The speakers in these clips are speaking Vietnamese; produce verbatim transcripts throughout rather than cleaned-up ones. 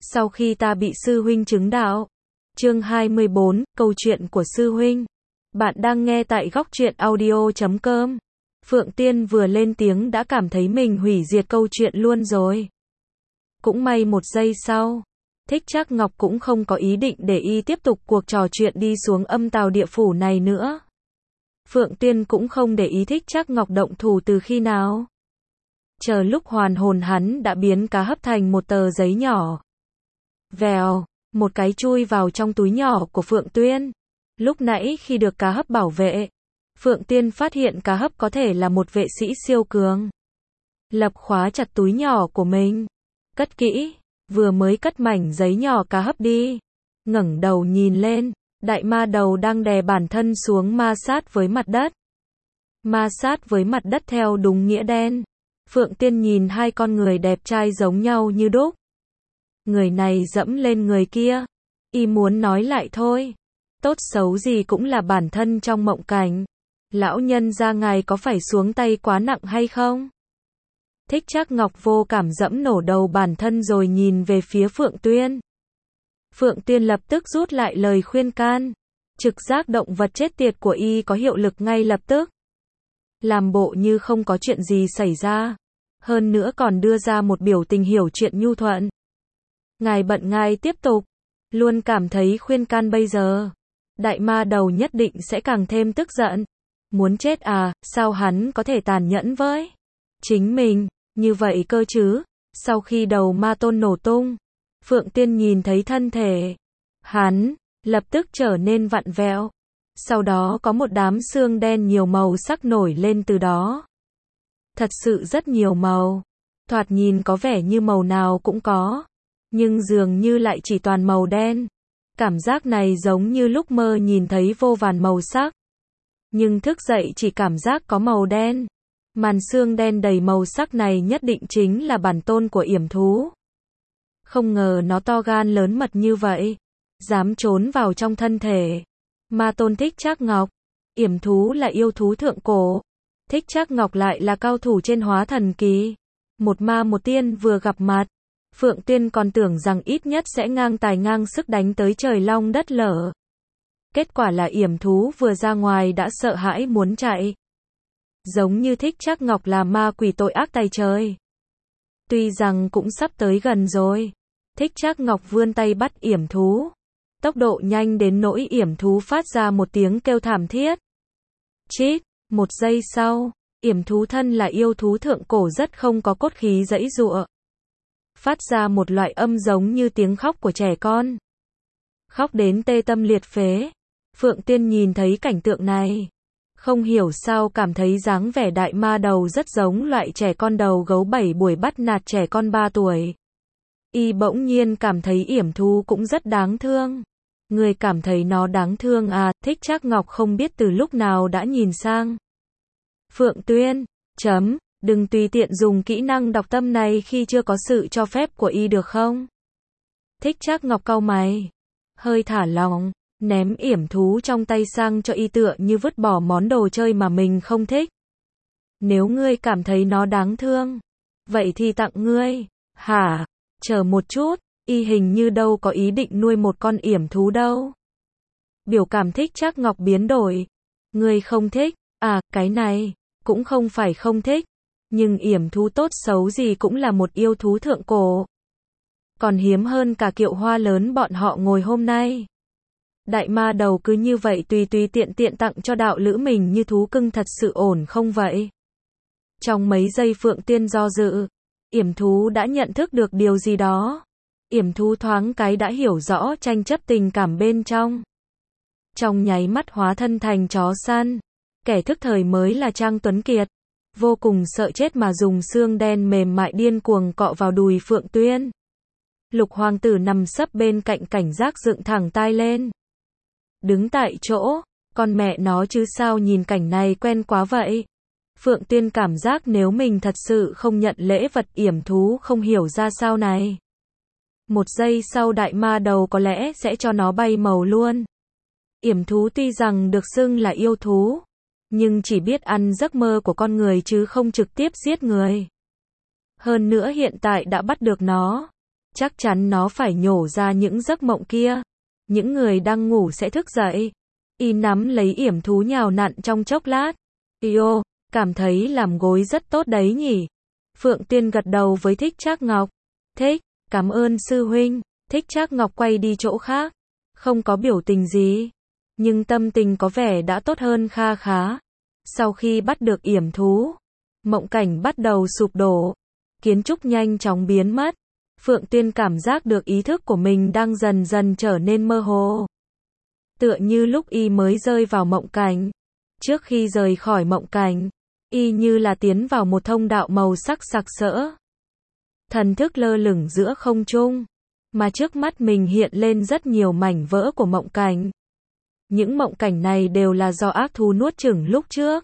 Sau khi ta bị sư huynh chứng đạo. Chương hai mươi bốn, câu chuyện của sư huynh. Bạn đang nghe tại góc truyện audio chấm com. Phượng Tiên vừa lên tiếng đã cảm thấy mình hủy diệt câu chuyện luôn rồi. Cũng may một giây sau, Thích Trác Ngọc cũng không có ý định để y tiếp tục cuộc trò chuyện đi xuống âm tào địa phủ này nữa. Phượng Tiên cũng không để ý Thích Trác Ngọc động thủ từ khi nào. Chờ lúc hoàn hồn hắn đã biến cá hấp thành một tờ giấy nhỏ. Vèo, một cái chui vào trong túi nhỏ của Phượng Tuyên. Lúc nãy khi được cá hấp bảo vệ, Phượng Tiên phát hiện cá hấp có thể là một vệ sĩ siêu cường. Lập khóa chặt túi nhỏ của mình. Cất kỹ, vừa mới cất mảnh giấy nhỏ cá hấp đi. Ngẩng đầu nhìn lên, đại ma đầu đang đè bản thân xuống ma sát với mặt đất. Ma sát với mặt đất theo đúng nghĩa đen. Phượng Tiên nhìn hai con người đẹp trai giống nhau như đúc. Người này dẫm lên người kia. Y muốn nói lại thôi. Tốt xấu gì cũng là bản thân trong mộng cảnh. Lão nhân gia ngài có phải xuống tay quá nặng hay không? Thích Trác Ngọc vô cảm dẫm nổ đầu bản thân rồi nhìn về phía Phượng Tuyên. Phượng Tuyên lập tức rút lại lời khuyên can. Trực giác động vật chết tiệt của y có hiệu lực ngay lập tức. Làm bộ như không có chuyện gì xảy ra. Hơn nữa còn đưa ra một biểu tình hiểu chuyện nhu thuận. Ngài bận ngài tiếp tục. Luôn cảm thấy khuyên can bây giờ. Đại ma đầu nhất định sẽ càng thêm tức giận. Muốn chết à, sao hắn có thể tàn nhẫn với chính mình, như vậy cơ chứ? Sau khi đầu ma tôn nổ tung, Phượng Tiên nhìn thấy thân thể hắn, lập tức trở nên vặn vẹo. Sau đó có một đám xương đen nhiều màu sắc nổi lên từ đó. Thật sự rất nhiều màu. Thoạt nhìn có vẻ như màu nào cũng có. Nhưng dường như lại chỉ toàn màu đen. Cảm giác này giống như lúc mơ nhìn thấy vô vàn màu sắc. Nhưng thức dậy chỉ cảm giác có màu đen. Màn xương đen đầy màu sắc này nhất định chính là bản tôn của yểm thú. Không ngờ nó to gan lớn mật như vậy. Dám trốn vào trong thân thể. Ma tôn Thích Trác Ngọc. Yểm thú là yêu thú thượng cổ. Thích Trác Ngọc lại là cao thủ trên hóa thần kỳ. Một ma một tiên vừa gặp mặt. Phượng Tiên còn tưởng rằng ít nhất sẽ ngang tài ngang sức đánh tới trời long đất lở. Kết quả là yểm thú vừa ra ngoài đã sợ hãi muốn chạy. Giống như Thích Trác Ngọc là ma quỷ tội ác tày trời. Tuy rằng cũng sắp tới gần rồi. Thích Trác Ngọc vươn tay bắt yểm thú. Tốc độ nhanh đến nỗi yểm thú phát ra một tiếng kêu thảm thiết. Chít, một giây sau, yểm thú thân là yêu thú thượng cổ rất không có cốt khí giãy giụa. Phát ra một loại âm giống như tiếng khóc của trẻ con. Khóc đến tê tâm liệt phế. Phượng Tiên nhìn thấy cảnh tượng này. Không hiểu sao cảm thấy dáng vẻ đại ma đầu rất giống loại trẻ con đầu gấu bảy buổi bắt nạt trẻ con ba tuổi. Y bỗng nhiên cảm thấy yểm thú cũng rất đáng thương. Người cảm thấy nó đáng thương à? Thích Trác Ngọc không biết từ lúc nào đã nhìn sang Phượng Tuyên. Chấm, đừng tùy tiện dùng kỹ năng đọc tâm này khi chưa có sự cho phép của y được không? Thích Trác Ngọc cau mày. Hơi thả lỏng, ném yểm thú trong tay sang cho y tựa như vứt bỏ món đồ chơi mà mình không thích. Nếu ngươi cảm thấy nó đáng thương, vậy thì tặng ngươi. Hả? Chờ một chút, y hình như đâu có ý định nuôi một con yểm thú đâu. Biểu cảm Thích Trác Ngọc biến đổi. Ngươi không thích? À, cái này, cũng không phải không thích. Nhưng yểm thú tốt xấu gì cũng là một yêu thú thượng cổ. Còn hiếm hơn cả kiệu hoa lớn bọn họ ngồi hôm nay. Đại ma đầu cứ như vậy tùy tùy tiện tiện tặng cho đạo lữ mình như thú cưng thật sự ổn không vậy? Trong mấy giây Phượng Tiên do dự, yểm thú đã nhận thức được điều gì đó. Yểm thú thoáng cái đã hiểu rõ tranh chấp tình cảm bên trong. Trong nháy mắt hóa thân thành chó săn. Kẻ thức thời mới là Trang Tuấn Kiệt. Vô cùng sợ chết mà dùng xương đen mềm mại điên cuồng cọ vào đùi Phượng Tuyên. Lục hoàng tử nằm sấp bên cạnh cảnh giác dựng thẳng tai lên. Đứng tại chỗ, con mẹ nó chứ sao nhìn cảnh này quen quá vậy. Phượng Tuyên cảm giác nếu mình thật sự không nhận lễ vật yểm thú không hiểu ra sao này. Một giây sau đại ma đầu có lẽ sẽ cho nó bay màu luôn. Yểm thú tuy rằng được xưng là yêu thú, nhưng chỉ biết ăn giấc mơ của con người chứ không trực tiếp giết người. Hơn nữa hiện tại đã bắt được nó. Chắc chắn nó phải nhổ ra những giấc mộng kia. Những người đang ngủ sẽ thức dậy. Y nắm lấy yểm thú nhào nặn trong chốc lát. Yêu, cảm thấy làm gối rất tốt đấy nhỉ. Phượng Tiên gật đầu với Thích Trác Ngọc. Thích, cảm ơn sư huynh. Thích Trác Ngọc quay đi chỗ khác. Không có biểu tình gì. Nhưng tâm tình có vẻ đã tốt hơn kha khá. Sau khi bắt được yểm thú, mộng cảnh bắt đầu sụp đổ. Kiến trúc nhanh chóng biến mất. Phượng Tiên cảm giác được ý thức của mình đang dần dần trở nên mơ hồ. Tựa như lúc y mới rơi vào mộng cảnh. Trước khi rời khỏi mộng cảnh, y như là tiến vào một thông đạo màu sắc sặc sỡ. Thần thức lơ lửng giữa không trung, mà trước mắt mình hiện lên rất nhiều mảnh vỡ của mộng cảnh. Những mộng cảnh này đều là do ác thú nuốt chửng lúc trước.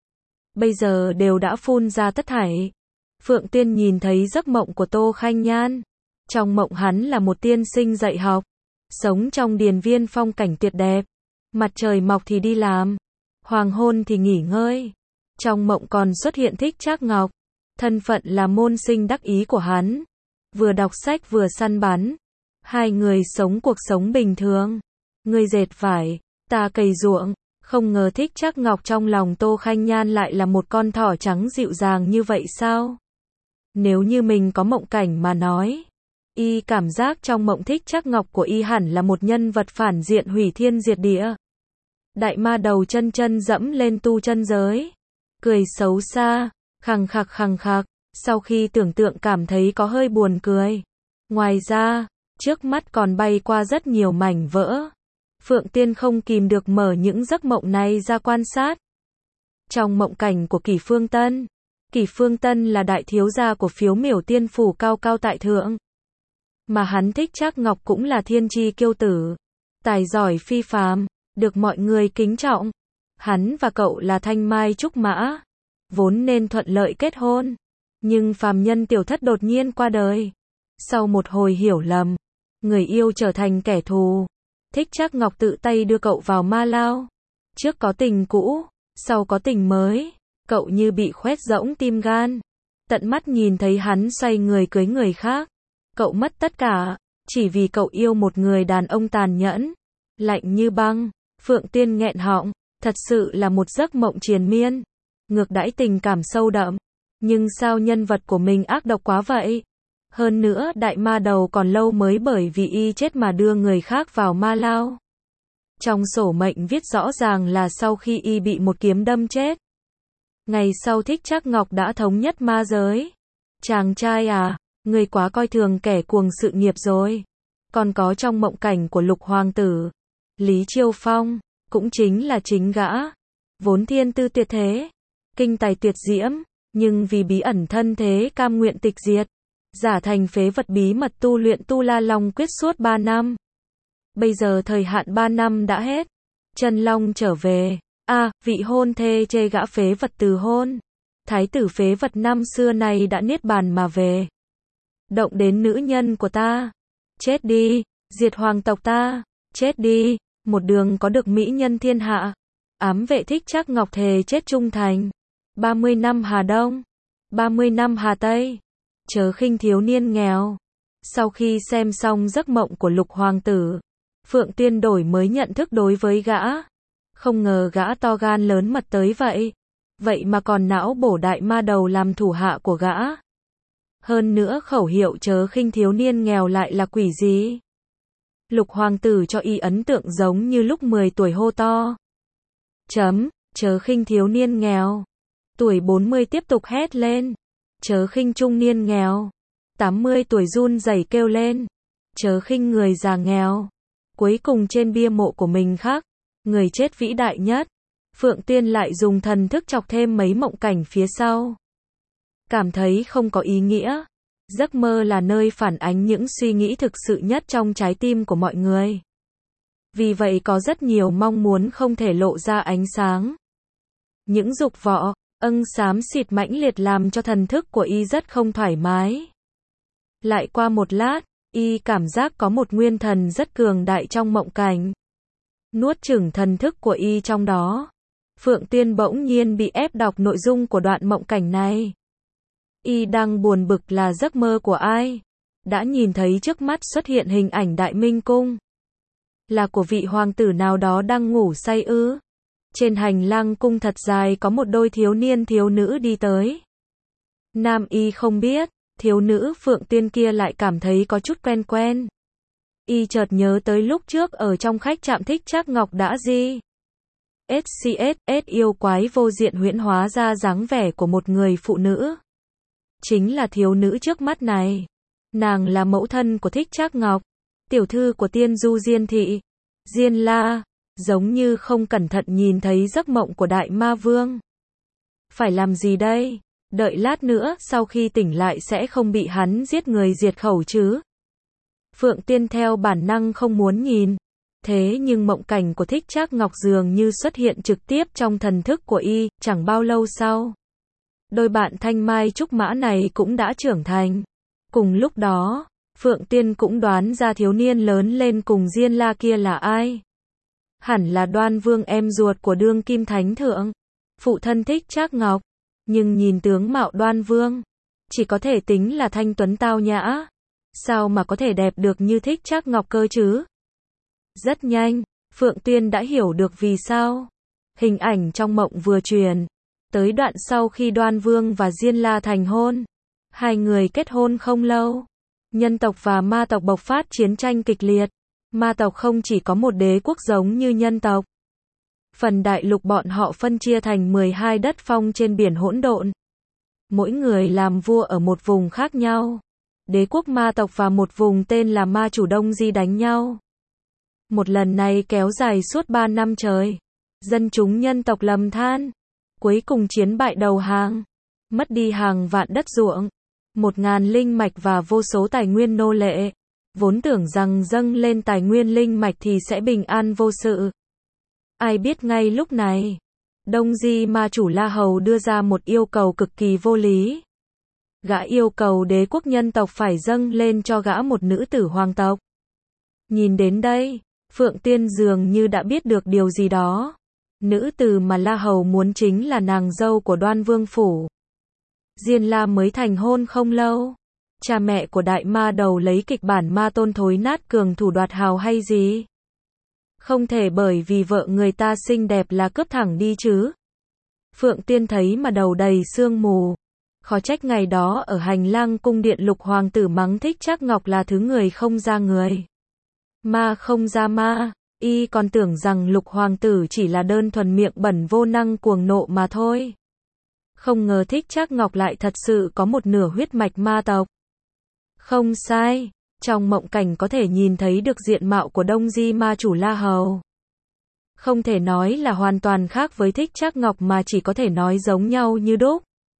Bây giờ đều đã phun ra tất thảy. Phượng Tiên nhìn thấy giấc mộng của Tô Khanh Nhan. Trong mộng hắn là một tiên sinh dạy học, sống trong điền viên phong cảnh tuyệt đẹp. Mặt trời mọc thì đi làm, hoàng hôn thì nghỉ ngơi. Trong mộng còn xuất hiện Thích Trác Ngọc, thân phận là môn sinh đắc ý của hắn. Vừa đọc sách vừa săn bắn. Hai người sống cuộc sống bình thường. Ngươi dệt vải, ta cày ruộng. Không ngờ Thích Trác Ngọc trong lòng Tô Khanh Nhan lại là một con thỏ trắng dịu dàng như vậy sao? Nếu như mình có mộng cảnh mà nói, y cảm giác trong mộng Thích Trác Ngọc của y hẳn là một nhân vật phản diện hủy thiên diệt địa. Đại ma đầu chân chân dẫm lên tu chân giới, cười xấu xa, khằng khặc khằng khặc, sau khi tưởng tượng cảm thấy có hơi buồn cười. Ngoài ra, trước mắt còn bay qua rất nhiều mảnh vỡ. Phượng Tiên không kìm được mở những giấc mộng này ra quan sát. Trong mộng cảnh của Kỷ Phương Tân, Kỷ Phương Tân là đại thiếu gia của Phiếu Miểu Tiên phủ cao cao tại thượng. Mà hắn Thích Trác Ngọc cũng là thiên chi kiêu tử, tài giỏi phi phàm, được mọi người kính trọng. Hắn và cậu là thanh mai trúc mã, vốn nên thuận lợi kết hôn. Nhưng phàm nhân tiểu thất đột nhiên qua đời. Sau một hồi hiểu lầm, người yêu trở thành kẻ thù. Thích Trác Ngọc tự tay đưa cậu vào ma lao. Trước có tình cũ, sau có tình mới. Cậu như bị khoét rỗng tim gan. Tận mắt nhìn thấy hắn xoay người cưới người khác. Cậu mất tất cả, chỉ vì cậu yêu một người đàn ông tàn nhẫn, lạnh như băng. Phượng Tiên nghẹn họng, thật sự là một giấc mộng triền miên, ngược đãi tình cảm sâu đậm. Nhưng sao nhân vật của mình ác độc quá vậy? Hơn nữa đại ma đầu còn lâu mới bởi vì y chết mà đưa người khác vào ma lao. Trong sổ mệnh viết rõ ràng là sau khi y bị một kiếm đâm chết. Ngày sau Thích Trác Ngọc đã thống nhất ma giới. Chàng trai à, người quá coi thường kẻ cuồng sự nghiệp rồi. Còn có trong mộng cảnh của Lục Hoàng tử, Lý Chiêu Phong, cũng chính là chính gã. Vốn thiên tư tuyệt thế, kinh tài tuyệt diễm, nhưng vì bí ẩn thân thế cam nguyện tịch diệt. Giả thành phế vật bí mật tu luyện Tu La Long quyết suốt ba năm. Bây giờ thời hạn ba năm đã hết. Chân Long trở về. A, à, vị hôn thê chê gã phế vật từ hôn. Thái tử phế vật năm xưa này đã niết bàn mà về. Động đến nữ nhân của ta. Chết đi, diệt hoàng tộc ta. Chết đi, một đường có được mỹ nhân thiên hạ. Ám vệ Thích Trác Ngọc thề chết trung thành. ba mươi năm Hà Đông, ba mươi năm Hà Tây. Chớ khinh thiếu niên nghèo. Sau khi xem xong giấc mộng của Lục Hoàng tử, Phượng Tiên đổi mới nhận thức đối với gã. Không ngờ gã to gan lớn mật tới vậy. Vậy mà còn não bổ đại ma đầu làm thủ hạ của gã. Hơn nữa khẩu hiệu chớ khinh thiếu niên nghèo lại là quỷ gì? Lục Hoàng tử cho y ấn tượng giống như lúc mười tuổi hô to. Chấm, chớ khinh thiếu niên nghèo. Tuổi bốn mươi tiếp tục hét lên. Chớ khinh trung niên nghèo. tám mươi tuổi run rẩy kêu lên. Chớ khinh người già nghèo. Cuối cùng trên bia mộ của mình khắc, người chết vĩ đại nhất. Phượng Tiên lại dùng thần thức chọc thêm mấy mộng cảnh phía sau. Cảm thấy không có ý nghĩa. Giấc mơ là nơi phản ánh những suy nghĩ thực sự nhất trong trái tim của mọi người. Vì vậy có rất nhiều mong muốn không thể lộ ra ánh sáng. Những dục vọng, âng xám xịt mãnh liệt làm cho thần thức của y rất không thoải mái. Lại qua một lát, y cảm giác có một nguyên thần rất cường đại trong mộng cảnh. Nuốt chửng thần thức của y trong đó. Phượng Tiên bỗng nhiên bị ép đọc nội dung của đoạn mộng cảnh này. Y đang buồn bực là giấc mơ của ai? đã nhìn thấy trước mắt xuất hiện hình ảnh Đại Minh Cung. Là của vị hoàng tử nào đó đang ngủ say ư? Trên hành lang cung thật dài có một đôi thiếu niên thiếu nữ đi tới. Nam y không biết, thiếu nữ Phượng Tiên kia lại cảm thấy có chút quen quen. Y chợt nhớ tới lúc trước ở trong khách trạm Thích Trác Ngọc đã gì. ét xê ét ét yêu quái vô diện huyễn hóa ra dáng vẻ của một người phụ nữ. Chính là thiếu nữ trước mắt này. Nàng là mẫu thân của Thích Trác Ngọc, tiểu thư của tiên du Diên Thị. Diên La, giống như không cẩn thận nhìn thấy giấc mộng của Đại Ma Vương. Phải làm gì đây? Đợi lát nữa sau khi tỉnh lại sẽ không bị hắn giết người diệt khẩu chứ? Phượng Tiên theo bản năng không muốn nhìn. Thế nhưng mộng cảnh của Thích Trác Ngọc dường như xuất hiện trực tiếp trong thần thức của y, chẳng bao lâu sau. Đôi bạn thanh mai trúc mã này cũng đã trưởng thành. Cùng lúc đó, Phượng Tiên cũng đoán ra thiếu niên lớn lên cùng Diên La kia là ai. Hẳn là Đoan Vương em ruột của đương kim thánh thượng, phụ thân Thích Trác Ngọc. Nhưng nhìn tướng mạo Đoan Vương, chỉ có thể tính là thanh tuấn tao nhã. Sao mà có thể đẹp được như Thích Trác Ngọc cơ chứ? Rất nhanh, Phượng Tiên đã hiểu được vì sao. Hình ảnh trong mộng vừa truyền tới đoạn sau khi Đoan Vương và Diên La thành hôn. Hai người kết hôn không lâu, nhân tộc và ma tộc bộc phát chiến tranh kịch liệt. Ma tộc không chỉ có một đế quốc giống như nhân tộc. Phần đại lục bọn họ phân chia thành mười hai đất phong trên biển hỗn độn. Mỗi người làm vua ở một vùng khác nhau. Đế quốc ma tộc và một vùng tên là Ma Chủ Đông Di đánh nhau. Một lần này kéo dài suốt ba năm trời. Dân chúng nhân tộc lầm than. Cuối cùng chiến bại đầu hàng. Mất đi hàng vạn đất ruộng. Một ngàn linh mạch và vô số tài nguyên nô lệ. Vốn tưởng rằng dâng lên tài nguyên linh mạch thì sẽ bình an vô sự. Ai biết ngay lúc này, Đông Di Ma Chủ La Hầu đưa ra một yêu cầu cực kỳ vô lý. Gã yêu cầu đế quốc nhân tộc phải dâng lên cho gã một nữ tử hoàng tộc. Nhìn đến đây, Phượng Tiên dường như đã biết được điều gì đó. Nữ tử mà La Hầu muốn chính là nàng dâu của Đoan Vương phủ. Diên La mới thành hôn không lâu. Cha mẹ của đại ma đầu lấy kịch bản ma tôn thối nát cường thủ đoạt hào hay gì? Không thể bởi vì vợ người ta xinh đẹp là cướp thẳng đi chứ. Phượng Tiên thấy mà đầu đầy sương mù. Khó trách ngày đó ở hành lang cung điện Lục hoàng tử mắng Thích Trác Ngọc là thứ người không ra người. Ma không ra ma, y còn tưởng rằng Lục hoàng tử chỉ là đơn thuần miệng bẩn vô năng cuồng nộ mà thôi. Không ngờ Thích Trác Ngọc lại thật sự có một nửa huyết mạch ma tộc. Không sai, trong mộng cảnh có thể nhìn thấy được diện mạo của Đông Di Ma Chủ La Hầu. Không thể nói là hoàn toàn khác với Thích Trác Ngọc mà chỉ có thể nói giống nhau như đúc.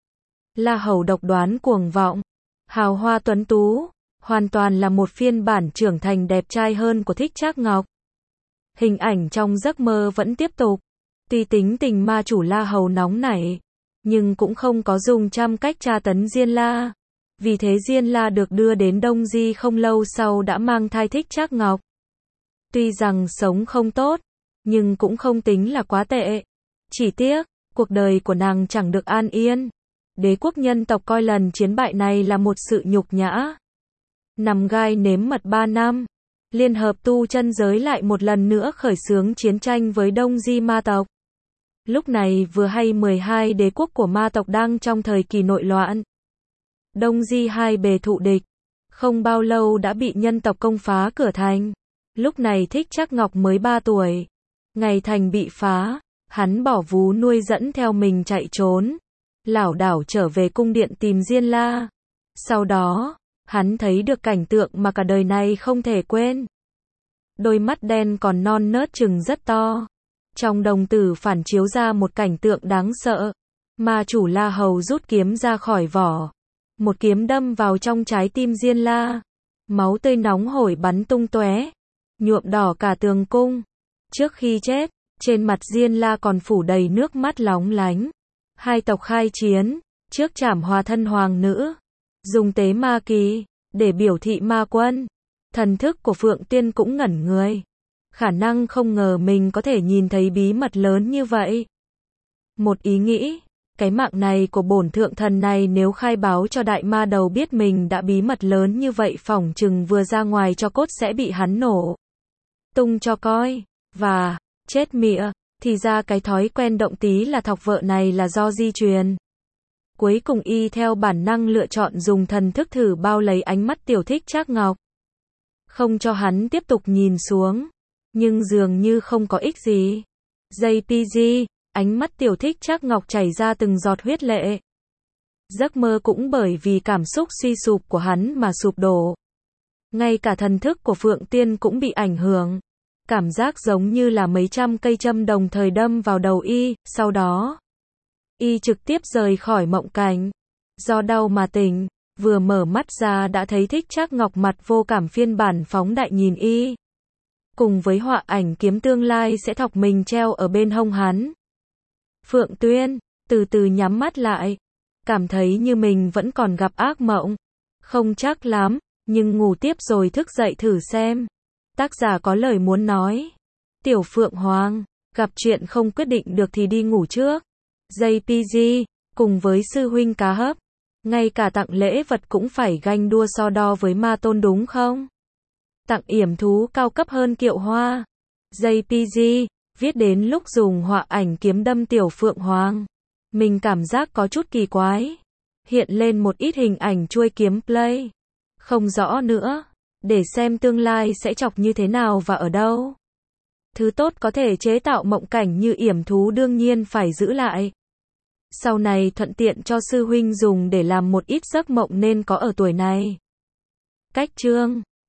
La Hầu độc đoán cuồng vọng, hào hoa tuấn tú, hoàn toàn là một phiên bản trưởng thành đẹp trai hơn của Thích Trác Ngọc. Hình ảnh trong giấc mơ vẫn tiếp tục. Tuy tính tình Ma Chủ La Hầu nóng nảy, nhưng cũng không có dùng trăm cách tra tấn Diên La. Vì thế Diên La được đưa đến Đông Di không lâu sau đã mang thai Thích Trác Ngọc. Tuy rằng sống không tốt, nhưng cũng không tính là quá tệ. Chỉ tiếc, cuộc đời của nàng chẳng được an yên. Đế quốc nhân tộc coi lần chiến bại này là một sự nhục nhã. Nằm gai nếm mật ba năm, Liên hợp tu chân giới lại một lần nữa khởi xướng chiến tranh với Đông Di ma tộc. Lúc này vừa hay mười hai đế quốc của ma tộc đang trong thời kỳ nội loạn. Đông Di hai bề thụ địch, không bao lâu đã bị nhân tộc công phá cửa thành. Lúc này Thích Trác Ngọc mới ba tuổi. Ngày thành bị phá, hắn bỏ vú nuôi dẫn theo mình chạy trốn. Lảo đảo trở về cung điện tìm Diên La. Sau đó, hắn thấy được cảnh tượng mà cả đời này không thể quên. Đôi mắt đen còn non nớt trừng rất to. Trong đồng tử phản chiếu ra một cảnh tượng đáng sợ. Ma Chủ La Hầu rút kiếm ra khỏi vỏ. Một kiếm đâm vào trong trái tim Diên La. Máu tươi nóng hổi bắn tung tóe, nhuộm đỏ cả tường cung. Trước khi chết, trên mặt Diên La còn phủ đầy nước mắt lóng lánh. Hai tộc khai chiến, trước trảm hòa thân hoàng nữ. Dùng tế ma kỳ, để biểu thị ma quân. Thần thức của Phượng Tiên cũng ngẩn người. Khả năng không ngờ mình có thể nhìn thấy bí mật lớn như vậy. Một ý nghĩ, Cái mạng này của bổn thượng thần này nếu khai báo cho đại ma đầu biết mình đã bí mật lớn như vậy phỏng chừng vừa ra ngoài cho cốt sẽ bị hắn nổ tung cho coi. Và, chết mịa, thì ra cái thói quen động tí là thọc vợ này là do di truyền. Cuối cùng y theo bản năng lựa chọn dùng thần thức thử bao lấy ánh mắt Tiểu Thích Trác Ngọc. Không cho hắn tiếp tục nhìn xuống. Nhưng dường như không có ích gì. gi pê giê, ánh mắt Tiểu Thích Trác Ngọc chảy ra từng giọt huyết lệ. Giấc mơ cũng bởi vì cảm xúc suy sụp của hắn mà sụp đổ. Ngay cả thần thức của Phượng Tiên cũng bị ảnh hưởng. Cảm giác giống như là mấy trăm cây châm đồng thời đâm vào đầu y, sau đó y trực tiếp rời khỏi mộng cảnh. Do đau mà tỉnh, vừa mở mắt ra đã thấy Thích Trác Ngọc mặt vô cảm phiên bản phóng đại nhìn y. Cùng với họa ảnh kiếm tương lai sẽ thọc mình treo ở bên hông hắn. Phượng Tuyên, từ từ nhắm mắt lại. Cảm thấy như mình vẫn còn gặp ác mộng. Không chắc lắm, nhưng ngủ tiếp rồi thức dậy thử xem. Tác giả có lời muốn nói. Tiểu Phượng Hoàng, gặp chuyện không quyết định được thì đi ngủ trước. gi pê giê, cùng với sư huynh cá hấp. Ngay cả tặng lễ vật cũng phải ganh đua so đo với ma tôn đúng không? Tặng yểm thú cao cấp hơn kiệu hoa. gi pê giê, viết đến lúc dùng họa ảnh kiếm đâm Tiểu Phượng Hoàng. Mình cảm giác có chút kỳ quái. Hiện lên một ít hình ảnh chuôi kiếm play. Không rõ nữa. Để xem tương lai sẽ chọc như thế nào và ở đâu. Thứ tốt có thể chế tạo mộng cảnh như yểm thú đương nhiên phải giữ lại. Sau này thuận tiện cho sư huynh dùng để làm một ít giấc mộng nên có ở tuổi này. Cách chương